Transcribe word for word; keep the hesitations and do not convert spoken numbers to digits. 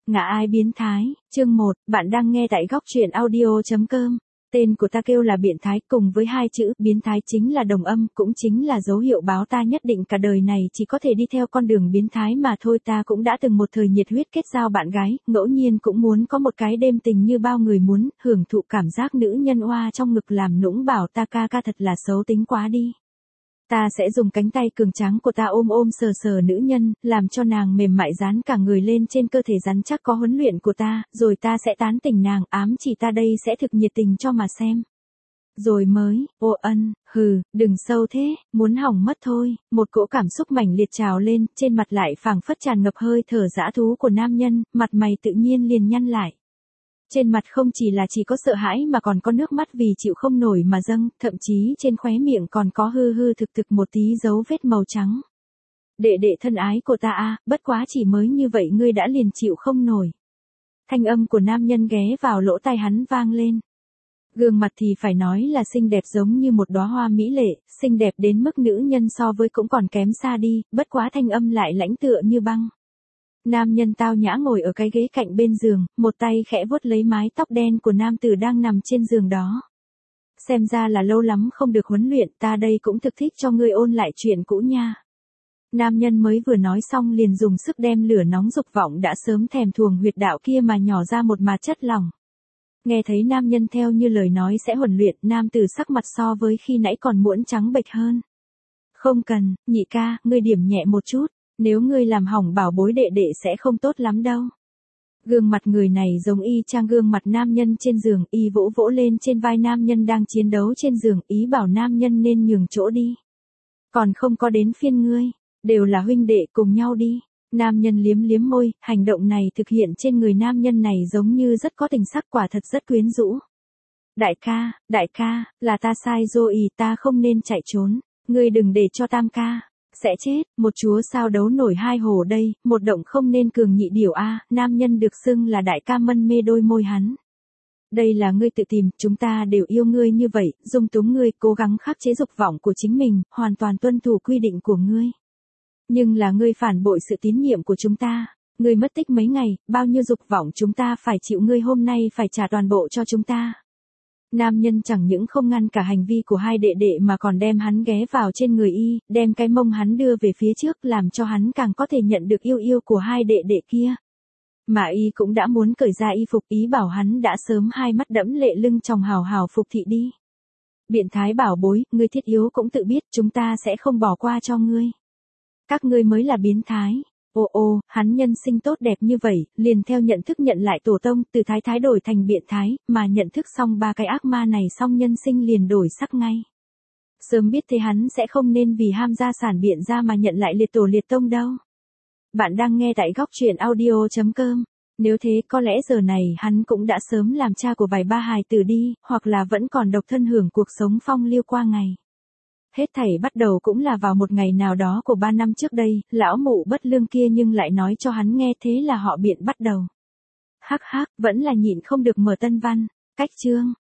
Ngã ai biến thái, chương một, bạn đang nghe tại góc truyện audio chấm com. Tên của ta kêu là biện thái, cùng với hai chữ biến thái chính là đồng âm, cũng chính là dấu hiệu báo ta nhất định cả đời này chỉ có thể đi theo con đường biến thái mà thôi. Ta cũng đã từng một thời nhiệt huyết kết giao bạn gái, ngẫu nhiên cũng muốn có một cái đêm tình như bao người muốn, hưởng thụ cảm giác nữ nhân oa trong ngực làm nũng bảo ta ca ca thật là xấu tính quá đi. Ta sẽ dùng cánh tay cường tráng của ta ôm ôm sờ sờ nữ nhân, làm cho nàng mềm mại dán cả người lên trên cơ thể rắn chắc có huấn luyện của ta, rồi ta sẽ tán tỉnh nàng, ám chỉ ta đây sẽ thực nhiệt tình cho mà xem. Rồi mới, ô ân, hừ, đừng sâu thế, muốn hỏng mất thôi, một cỗ cảm xúc mãnh liệt trào lên, trên mặt lại phảng phất tràn ngập hơi thở dã thú của nam nhân, mặt mày tự nhiên liền nhăn lại. Trên mặt không chỉ là chỉ có sợ hãi mà còn có nước mắt vì chịu không nổi mà dâng, thậm chí trên khóe miệng còn có hư hư thực thực một tí dấu vết màu trắng. Đệ đệ thân ái của ta a, bất quá chỉ mới như vậy ngươi đã liền chịu không nổi. Thanh âm của nam nhân ghé vào lỗ tai hắn vang lên. Gương mặt thì phải nói là xinh đẹp giống như một đóa hoa mỹ lệ, xinh đẹp đến mức nữ nhân so với cũng còn kém xa đi, bất quá thanh âm lại lãnh tựa như băng. Nam nhân tao nhã ngồi ở cái ghế cạnh bên giường, một tay khẽ vuốt lấy mái tóc đen của nam tử đang nằm trên giường đó. Xem ra là lâu lắm không được huấn luyện, ta đây cũng thực thích cho ngươi ôn lại chuyện cũ nha. Nam nhân mới vừa nói xong liền dùng sức đem lửa nóng dục vọng đã sớm thèm thuồng huyệt đạo kia mà nhỏ ra một mạt chất lỏng. Nghe thấy nam nhân theo như lời nói sẽ huấn luyện, nam tử sắc mặt so với khi nãy còn muỗn trắng bệch hơn. Không cần, nhị ca, ngươi điểm nhẹ một chút. Nếu ngươi làm hỏng bảo bối đệ đệ sẽ không tốt lắm đâu. Gương mặt người này giống y chang gương mặt nam nhân trên giường, y vỗ vỗ lên trên vai nam nhân đang chiến đấu trên giường, ý bảo nam nhân nên nhường chỗ đi. Còn không có đến phiên ngươi, đều là huynh đệ cùng nhau đi. Nam nhân liếm liếm môi, hành động này thực hiện trên người nam nhân này giống như rất có tình sắc, quả thật rất quyến rũ. Đại ca, đại ca, là ta sai rồi, ta không nên chạy trốn, ngươi đừng để cho tam ca sẽ chết, một chúa sao đấu nổi hai hồ đây, một động không nên cường nhị điều a, nam nhân được xưng là đại ca mân mê đôi môi hắn. Đây là ngươi tự tìm, chúng ta đều yêu ngươi như vậy, dung túng ngươi, cố gắng khắc chế dục vọng của chính mình, hoàn toàn tuân thủ quy định của ngươi. Nhưng là ngươi phản bội sự tín nhiệm của chúng ta, ngươi mất tích mấy ngày, bao nhiêu dục vọng chúng ta phải chịu, ngươi hôm nay phải trả toàn bộ cho chúng ta. Nam nhân chẳng những không ngăn cả hành vi của hai đệ đệ mà còn đem hắn ghé vào trên người y, đem cái mông hắn đưa về phía trước làm cho hắn càng có thể nhận được yêu yêu của hai đệ đệ kia. Mà y cũng đã muốn cởi ra y phục, ý bảo hắn đã sớm hai mắt đẫm lệ lưng tròng hào hào phục thị đi. Biện thái bảo bối, ngươi thiết yếu cũng tự biết chúng ta sẽ không bỏ qua cho ngươi. Các ngươi mới là biến thái. Ô ô, hắn nhân sinh tốt đẹp như vậy, liền theo nhận thức nhận lại tổ tông, từ thái thái đổi thành biện thái, mà nhận thức xong ba cái ác ma này xong nhân sinh liền đổi sắc ngay. Sớm biết thế hắn sẽ không nên vì ham gia sản biện gia mà nhận lại liệt tổ liệt tông đâu. Bạn đang nghe tại góc truyện audio chấm com. Nếu thế có lẽ giờ này hắn cũng đã sớm làm cha của vài ba hài tử đi, hoặc là vẫn còn độc thân hưởng cuộc sống phong lưu qua ngày. Hết thảy bắt đầu cũng là vào một ngày nào đó của ba năm trước đây, lão mụ bất lương kia nhưng lại nói cho hắn nghe, thế là họ biện bắt đầu. Hắc hắc, vẫn là nhịn không được mở tân văn, cách chương,